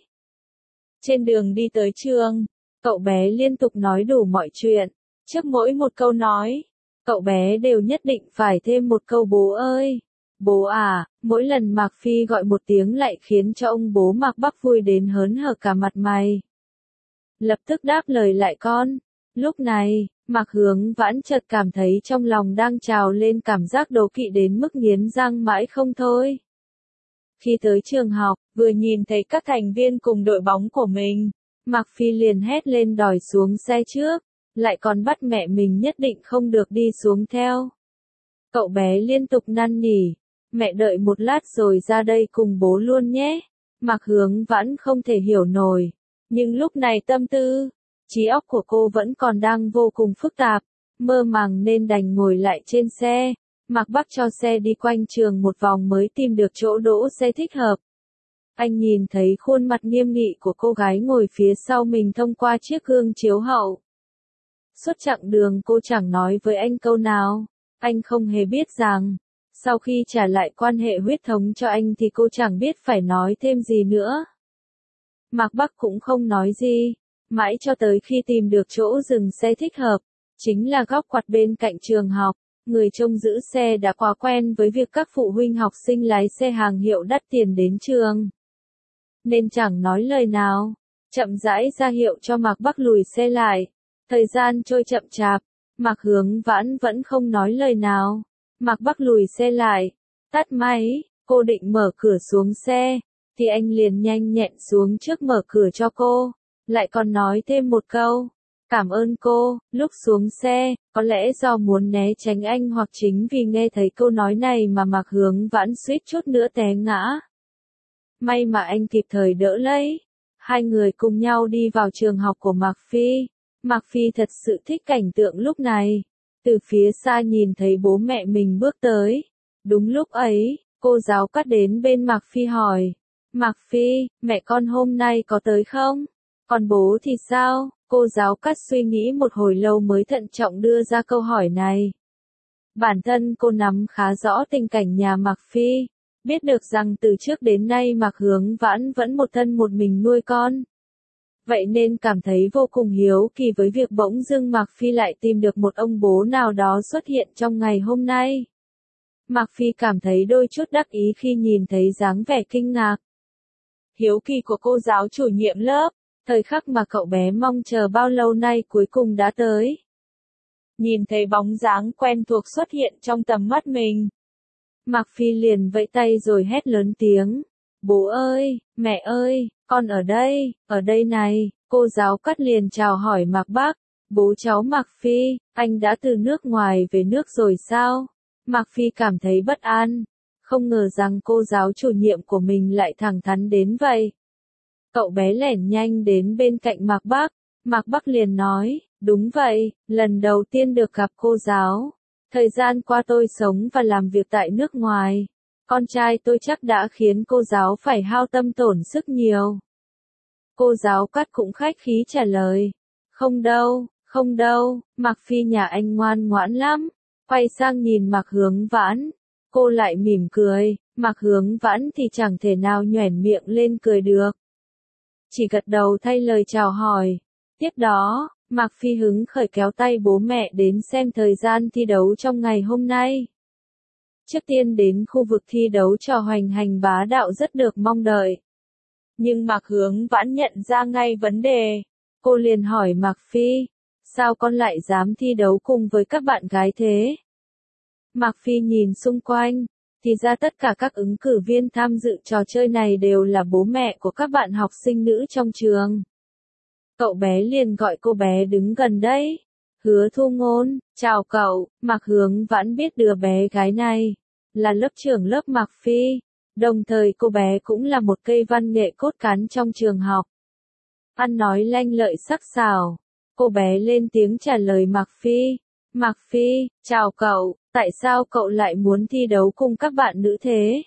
Trên đường đi tới trường, cậu bé liên tục nói đủ mọi chuyện. Trước mỗi một câu nói, cậu bé đều nhất định phải thêm một câu bố ơi. Bố à, mỗi lần Mạc Phi gọi một tiếng lại khiến cho ông bố Mạc Bắc vui đến hớn hở cả mặt mày. Lập tức đáp lời lại con. Lúc này, Mạc Hướng Vãn chợt cảm thấy trong lòng đang trào lên cảm giác đố kỵ đến mức nghiến răng mãi không thôi. Khi tới trường học, vừa nhìn thấy các thành viên cùng đội bóng của mình, Mạc Phi liền hét lên đòi xuống xe trước, lại còn bắt mẹ mình nhất định không được đi xuống theo. Cậu bé liên tục năn nỉ, mẹ đợi một lát rồi ra đây cùng bố luôn nhé. Mạc Hướng Vãn không thể hiểu nổi, nhưng lúc này tâm tư, trí óc của cô vẫn còn đang vô cùng phức tạp, mơ màng nên đành ngồi lại trên xe. Mạc Bắc cho xe đi quanh trường một vòng mới tìm được chỗ đỗ xe thích hợp. Anh nhìn thấy khuôn mặt nghiêm nghị của cô gái ngồi phía sau mình thông qua chiếc gương chiếu hậu. Suốt chặng đường cô chẳng nói với anh câu nào. Anh không hề biết rằng, sau khi trả lại quan hệ huyết thống cho anh thì cô chẳng biết phải nói thêm gì nữa. Mạc Bắc cũng không nói gì, mãi cho tới khi tìm được chỗ dừng xe thích hợp, chính là góc quạt bên cạnh trường học. Người trông giữ xe đã quá quen với việc các phụ huynh học sinh lái xe hàng hiệu đắt tiền đến trường, nên chẳng nói lời nào, chậm rãi ra hiệu cho Mạc Bắc lùi xe lại. Thời gian trôi chậm chạp, Mạc Hướng Vãn vẫn không nói lời nào. Mạc Bắc lùi xe lại, Tắt máy, cô định mở cửa xuống xe, thì anh liền nhanh nhẹn xuống trước mở cửa cho cô, lại còn nói thêm một câu. Cảm ơn cô, lúc xuống xe, có lẽ do muốn né tránh anh hoặc chính vì nghe thấy câu nói này mà Mạc Hướng Vãn suýt chút nữa té ngã. May mà anh kịp thời đỡ lấy. Hai người cùng nhau đi vào trường học của Mạc Phi. Mạc Phi thật sự thích cảnh tượng lúc này. Từ phía xa nhìn thấy bố mẹ mình bước tới. Đúng lúc ấy, cô giáo Cát đến bên Mạc Phi hỏi. Mạc Phi, mẹ con hôm nay có tới không? Còn bố thì sao? Cô giáo Cát suy nghĩ một hồi lâu mới thận trọng đưa ra câu hỏi này. Bản thân cô nắm khá rõ tình cảnh nhà Mạc Phi. Biết được rằng từ trước đến nay Mạc Hướng Vãn vẫn một thân một mình nuôi con. Vậy nên cảm thấy vô cùng hiếu kỳ với việc bỗng dưng Mạc Phi lại tìm được một ông bố nào đó xuất hiện trong ngày hôm nay. Mạc Phi cảm thấy đôi chút đắc ý khi nhìn thấy dáng vẻ kinh ngạc, hiếu kỳ của cô giáo chủ nhiệm lớp. Thời khắc mà cậu bé mong chờ bao lâu nay cuối cùng đã tới. Nhìn thấy bóng dáng quen thuộc xuất hiện trong tầm mắt mình. Mạc Phi liền vẫy tay rồi hét lớn tiếng. Bố ơi, mẹ ơi, con ở đây này. Cô giáo Cát liền chào hỏi Mạc Bác. Bố cháu Mạc Phi, anh đã từ nước ngoài về nước rồi sao? Mạc Phi cảm thấy bất an. Không ngờ rằng cô giáo chủ nhiệm của mình lại thẳng thắn đến vậy. Cậu bé lẻn nhanh đến bên cạnh Mạc Bác. Mạc Bác liền nói, đúng vậy, lần đầu tiên được gặp cô giáo. Thời gian qua tôi sống và làm việc tại nước ngoài. Con trai tôi chắc đã khiến cô giáo phải hao tâm tổn sức nhiều. Cô giáo Cát cũng khách khí trả lời. Không đâu, Mạc Phi nhà anh ngoan ngoãn lắm. Quay sang nhìn Mạc Hướng Vãn. Cô lại mỉm cười, Mạc Hướng Vãn thì chẳng thể nào nhoẻn miệng lên cười được. Chỉ gật đầu thay lời chào hỏi. Tiếp đó, Mạc Phi hứng khởi kéo tay bố mẹ đến xem thời gian thi đấu trong ngày hôm nay. Trước tiên đến khu vực thi đấu trò hoành hành bá đạo rất được mong đợi. Nhưng Mạc Hướng Vãn nhận ra ngay vấn đề. Cô liền hỏi Mạc Phi, sao con lại dám thi đấu cùng với các bạn gái thế? Mạc Phi nhìn xung quanh, thì ra tất cả các ứng cử viên tham dự trò chơi này đều là bố mẹ của các bạn học sinh nữ trong trường. Cậu bé liền gọi cô bé đứng gần đấy. Hứa Thu Ngôn, chào cậu. Mạc Hướng Vãn biết đứa bé gái này là lớp trưởng lớp Mạc Phi, đồng thời cô bé cũng là một cây văn nghệ cốt cán trong trường học. Ăn nói lanh lợi sắc sảo, cô bé lên tiếng trả lời Mạc Phi. Mạc Phi, chào cậu, tại sao cậu lại muốn thi đấu cùng các bạn nữ thế?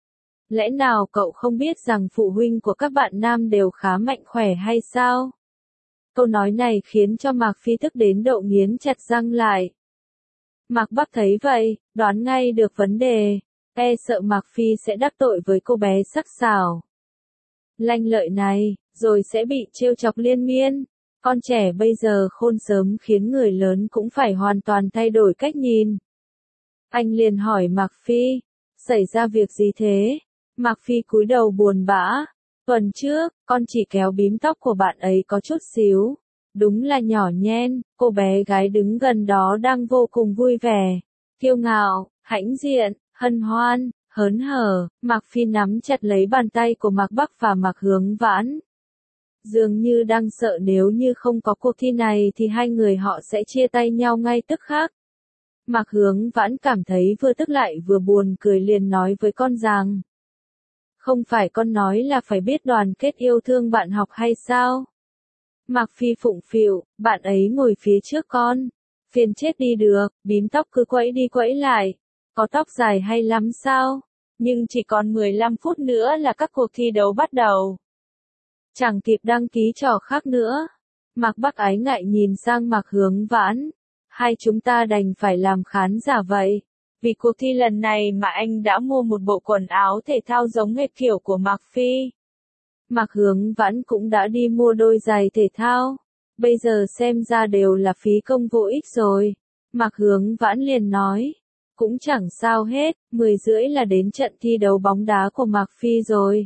Lẽ nào cậu không biết rằng phụ huynh của các bạn nam đều khá mạnh khỏe hay sao? Câu nói này khiến cho Mạc Phi tức đến độ nghiến chặt răng lại. Mạc Bắc thấy vậy, đoán ngay được vấn đề, sợ Mạc Phi sẽ đắc tội với cô bé sắc sảo lanh lợi này, rồi sẽ bị trêu chọc liên miên. Con trẻ bây giờ khôn sớm khiến người lớn cũng phải hoàn toàn thay đổi cách nhìn. Anh liền hỏi Mạc Phi, xảy ra việc gì thế? Mạc Phi cúi đầu buồn bã. Tuần trước, con chỉ kéo bím tóc của bạn ấy có chút xíu. Đúng là nhỏ nhen, cô bé gái đứng gần đó đang vô cùng vui vẻ, kiêu ngạo, hãnh diện, hân hoan, hớn hở. Mạc Phi nắm chặt lấy bàn tay của Mạc Bắc và Mạc Hướng Vãn. Dường như đang sợ nếu như không có cuộc thi này thì hai người họ sẽ chia tay nhau ngay tức khắc. Mạc Hướng Vãn cảm thấy vừa tức lại vừa buồn cười liền nói với con rằng, không phải con nói là phải biết đoàn kết yêu thương bạn học hay sao? Mạc Phi phụng phịu, bạn ấy ngồi phía trước con. Phiền chết đi được, bím tóc cứ quẫy đi quẫy lại. Có tóc dài hay lắm sao? Nhưng chỉ còn 15 phút nữa là các cuộc thi đấu bắt đầu. Chẳng kịp đăng ký trò khác nữa. Mạc Bắc ái ngại nhìn sang Mạc Hướng Vãn. Hai chúng ta đành phải làm khán giả vậy. Vì cuộc thi lần này mà anh đã mua một bộ quần áo thể thao giống hệt kiểu của Mạc Phi. Mạc Hướng Vãn cũng đã đi mua đôi giày thể thao. Bây giờ xem ra đều là phí công vô ích rồi. Mạc Hướng Vãn liền nói. Cũng chẳng sao hết, 10:30 là đến trận thi đấu bóng đá của Mạc Phi rồi.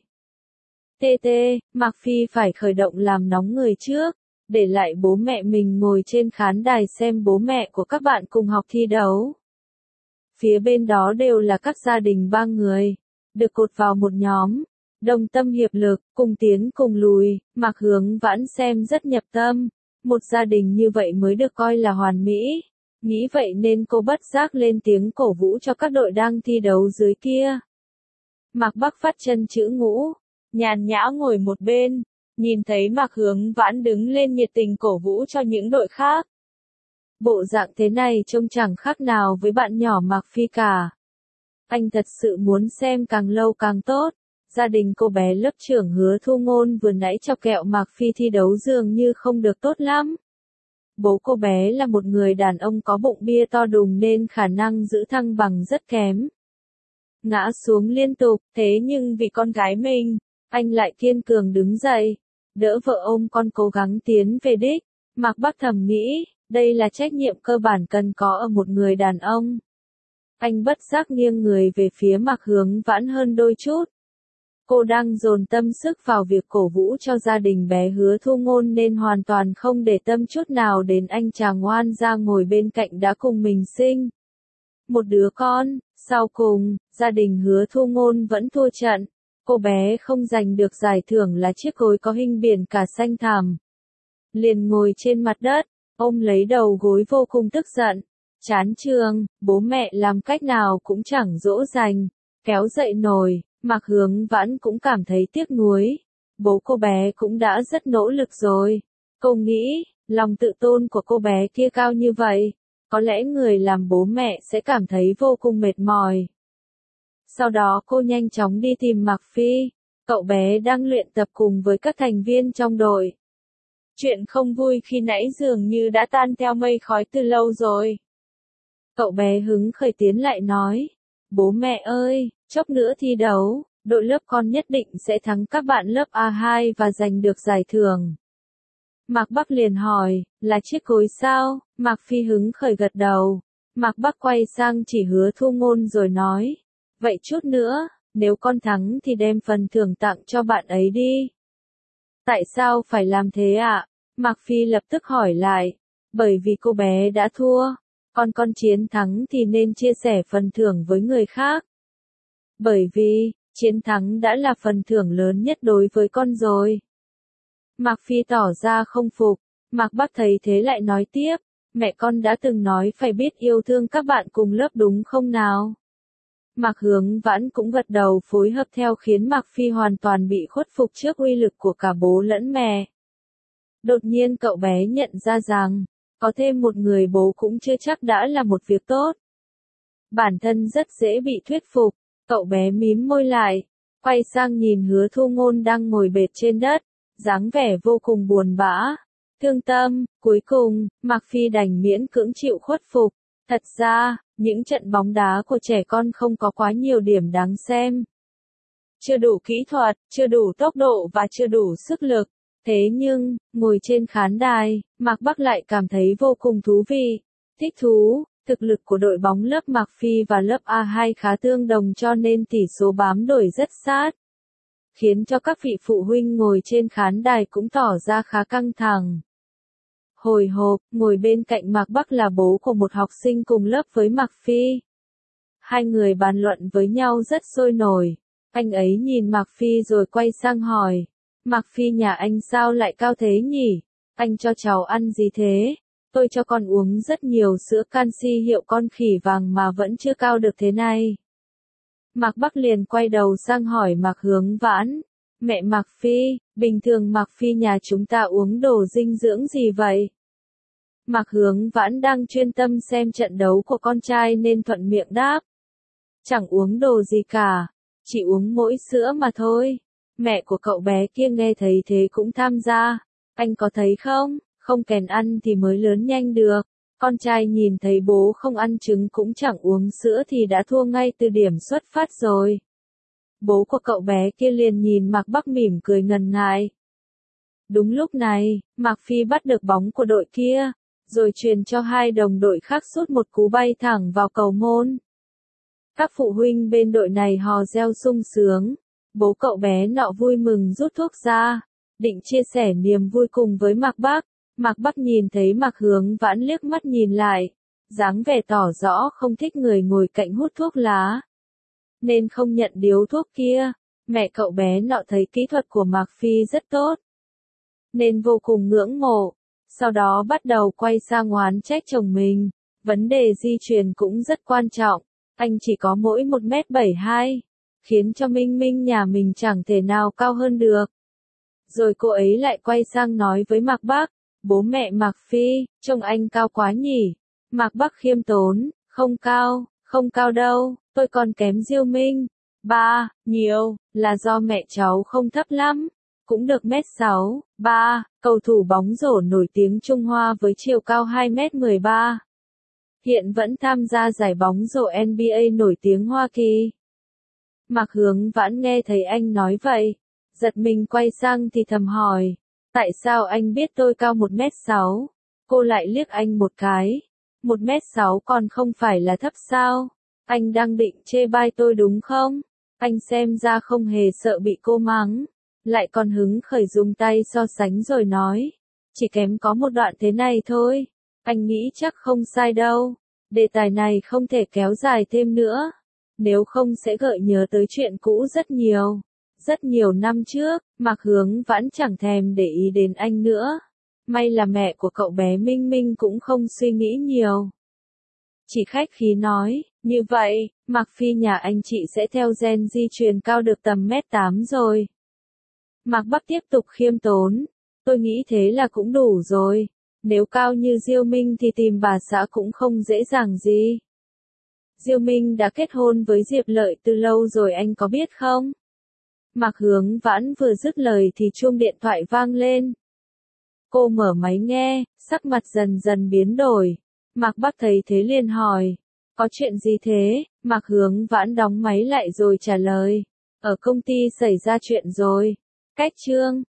Mạc Phi phải khởi động làm nóng người trước, để lại bố mẹ mình ngồi trên khán đài xem bố mẹ của các bạn cùng học thi đấu. Phía bên đó đều là các gia đình ba người, được cột vào một nhóm, đồng tâm hiệp lực, cùng tiến cùng lùi, Mạc Hướng Vãn xem rất nhập tâm, một gia đình như vậy mới được coi là hoàn mỹ. Nghĩ vậy nên cô bất giác lên tiếng cổ vũ cho các đội đang thi đấu dưới kia. Mạc Bắc phát chân chữ ngũ, nhàn nhã ngồi một bên, nhìn thấy Mạc Hướng Vãn đứng lên nhiệt tình cổ vũ cho những đội khác. Bộ dạng thế này trông chẳng khác nào với bạn nhỏ Mạc Phi cả. Anh thật sự muốn xem càng lâu càng tốt. Gia đình cô bé lớp trưởng Hứa Thu Ngôn vừa nãy chọc kẹo Mạc Phi thi đấu dường như không được tốt lắm. Bố cô bé là một người đàn ông có bụng bia to đùng nên khả năng giữ thăng bằng rất kém. Ngã xuống liên tục, thế nhưng vì con gái mình, anh lại kiên cường đứng dậy, đỡ vợ ôm con cố gắng tiến về đích. Mạc Bắc thầm nghĩ, đây là trách nhiệm cơ bản cần có ở một người đàn ông. Anh bất giác nghiêng người về phía Mạc Hướng Vãn hơn đôi chút. Cô đang dồn tâm sức vào việc cổ vũ cho gia đình bé Hứa Thu Ngôn nên hoàn toàn không để tâm chút nào đến anh chàng ngoan ra ngồi bên cạnh đã cùng mình sinh một đứa con. Sau cùng, gia đình Hứa Thu Ngôn vẫn thua trận. Cô bé không giành được giải thưởng là chiếc gối có hình biển cả xanh thẳm. Liền ngồi trên mặt đất, ôm lấy đầu gối vô cùng tức giận. Chán trường, bố mẹ làm cách nào cũng chẳng dỗ dành, kéo dậy nổi. Mạc Hướng Vãn cũng cảm thấy tiếc nuối. Bố cô bé cũng đã rất nỗ lực rồi. Cô nghĩ, lòng tự tôn của cô bé kia cao như vậy, có lẽ người làm bố mẹ sẽ cảm thấy vô cùng mệt mỏi. Sau đó cô nhanh chóng đi tìm Mạc Phi. Cậu bé đang luyện tập cùng với các thành viên trong đội. Chuyện không vui khi nãy dường như đã tan theo mây khói từ lâu rồi. Cậu bé hứng khởi tiến lại nói, bố mẹ ơi, chốc nữa thi đấu, đội lớp con nhất định sẽ thắng các bạn lớp A2 và giành được giải thưởng. Mạc Bắc liền hỏi, là chiếc gối sao? Mạc Phi hứng khởi gật đầu. Mạc Bắc quay sang chỉ Hứa Thu Ngôn rồi nói, vậy chút nữa, nếu con thắng thì đem phần thưởng tặng cho bạn ấy đi. Tại sao phải làm thế ạ? Mạc Phi lập tức hỏi lại, bởi vì cô bé đã thua, còn con chiến thắng thì nên chia sẻ phần thưởng với người khác. Bởi vì, chiến thắng đã là phần thưởng lớn nhất đối với con rồi. Mạc Phi tỏ ra không phục, Mạc Bắc thấy thế lại nói tiếp, mẹ con đã từng nói phải biết yêu thương các bạn cùng lớp đúng không nào? Mạc Hướng Vãn cũng gật đầu phối hợp theo khiến Mạc Phi hoàn toàn bị khuất phục trước uy lực của cả bố lẫn mẹ. Đột nhiên cậu bé nhận ra rằng, có thêm một người bố cũng chưa chắc đã là một việc tốt. Bản thân rất dễ bị thuyết phục, cậu bé mím môi lại, quay sang nhìn Hứa Thu Ngôn đang ngồi bệt trên đất, dáng vẻ vô cùng buồn bã, thương tâm. Cuối cùng, Mạc Phi đành miễn cưỡng chịu khuất phục. Thật ra, những trận bóng đá của trẻ con không có quá nhiều điểm đáng xem. Chưa đủ kỹ thuật, chưa đủ tốc độ và chưa đủ sức lực. Thế nhưng, ngồi trên khán đài, Mạc Bắc lại cảm thấy vô cùng thú vị, thích thú. Thực lực của đội bóng lớp Mạc Phi và lớp A2 khá tương đồng cho nên tỷ số bám đuổi rất sát. Khiến cho các vị phụ huynh ngồi trên khán đài cũng tỏ ra khá căng thẳng. Hồi hộp, ngồi bên cạnh Mạc Bắc là bố của một học sinh cùng lớp với Mạc Phi. Hai người bàn luận với nhau rất sôi nổi. Anh ấy nhìn Mạc Phi rồi quay sang hỏi, Mạc Phi nhà anh sao lại cao thế nhỉ? Anh cho cháu ăn gì thế? Tôi cho con uống rất nhiều sữa canxi hiệu con khỉ vàng mà vẫn chưa cao được thế này. Mạc Bắc liền quay đầu sang hỏi Mạc Hướng Vãn, mẹ Mạc Phi, bình thường Mạc Phi nhà chúng ta uống đồ dinh dưỡng gì vậy? Mạc Hướng Vãn đang chuyên tâm xem trận đấu của con trai nên thuận miệng đáp. Chẳng uống đồ gì cả, chỉ uống mỗi sữa mà thôi. Mẹ của cậu bé kia nghe thấy thế cũng tham gia. Anh có thấy không, không kèn ăn thì mới lớn nhanh được. Con trai nhìn thấy bố không ăn trứng cũng chẳng uống sữa thì đã thua ngay từ điểm xuất phát rồi. Bố của cậu bé kia liền nhìn Mạc Bắc mỉm cười ngần ngại. Đúng lúc này, Mạc Phi bắt được bóng của đội kia, rồi truyền cho hai đồng đội khác sút một cú bay thẳng vào cầu môn. Các phụ huynh bên đội này hò reo sung sướng. Bố cậu bé nọ vui mừng rút thuốc ra, định chia sẻ niềm vui cùng với Mạc Bắc. Mạc Bắc nhìn thấy Mạc Hướng Vãn liếc mắt nhìn lại, dáng vẻ tỏ rõ không thích người ngồi cạnh hút thuốc lá, nên không nhận điếu thuốc kia. Mẹ cậu bé nọ thấy kỹ thuật của Mạc Phi rất tốt, nên vô cùng ngưỡng mộ, sau đó bắt đầu quay sang oán trách chồng mình. Vấn đề di truyền cũng rất quan trọng, anh chỉ có mỗi 1m72, khiến cho Minh Minh nhà mình chẳng thể nào cao hơn được. Rồi cô ấy lại quay sang nói với Mạc Bắc, bố mẹ Mạc Phi, trông anh cao quá nhỉ. Mạc Bắc khiêm tốn, không cao đâu, tôi còn kém Diêu Minh. Ba, nhiều, là do mẹ cháu không thấp lắm, cũng được 1m6. Ba, cầu thủ bóng rổ nổi tiếng Trung Hoa với chiều cao 2m13. Hiện vẫn tham gia giải bóng rổ NBA nổi tiếng Hoa Kỳ. Mạc Hướng Vãn nghe thấy anh nói vậy, giật mình quay sang thì thầm hỏi, tại sao anh biết tôi cao 1m6? Cô lại liếc anh một cái, 1m6 còn không phải là thấp sao? Anh đang định chê bai tôi đúng không? Anh xem ra không hề sợ bị cô mắng, lại còn hứng khởi dùng tay so sánh rồi nói, chỉ kém có một đoạn thế này thôi. Anh nghĩ chắc không sai đâu, đề tài này không thể kéo dài thêm nữa, nếu không sẽ gợi nhớ tới chuyện cũ rất nhiều năm trước. Mạc Hướng Vãn chẳng thèm để ý đến anh nữa. May là mẹ của cậu bé Minh Minh cũng không suy nghĩ nhiều, chỉ khách khí nói, như vậy, Mạc Phi nhà anh chị sẽ theo gen di truyền cao được tầm 1m8 rồi. Mạc Bắc tiếp tục khiêm tốn, tôi nghĩ thế là cũng đủ rồi, nếu cao như Diêu Minh thì tìm bà xã cũng không dễ dàng gì. Diêu Minh đã kết hôn với Diệp Lợi từ lâu rồi anh có biết không? Mạc Hướng Vãn vừa dứt lời thì chuông điện thoại vang lên. Cô mở máy nghe, sắc mặt dần dần biến đổi. Mạc Bắc thấy thế liền hỏi, có chuyện gì thế? Mạc Hướng Vãn đóng máy lại rồi trả lời, ở công ty xảy ra chuyện rồi. Cách Trương,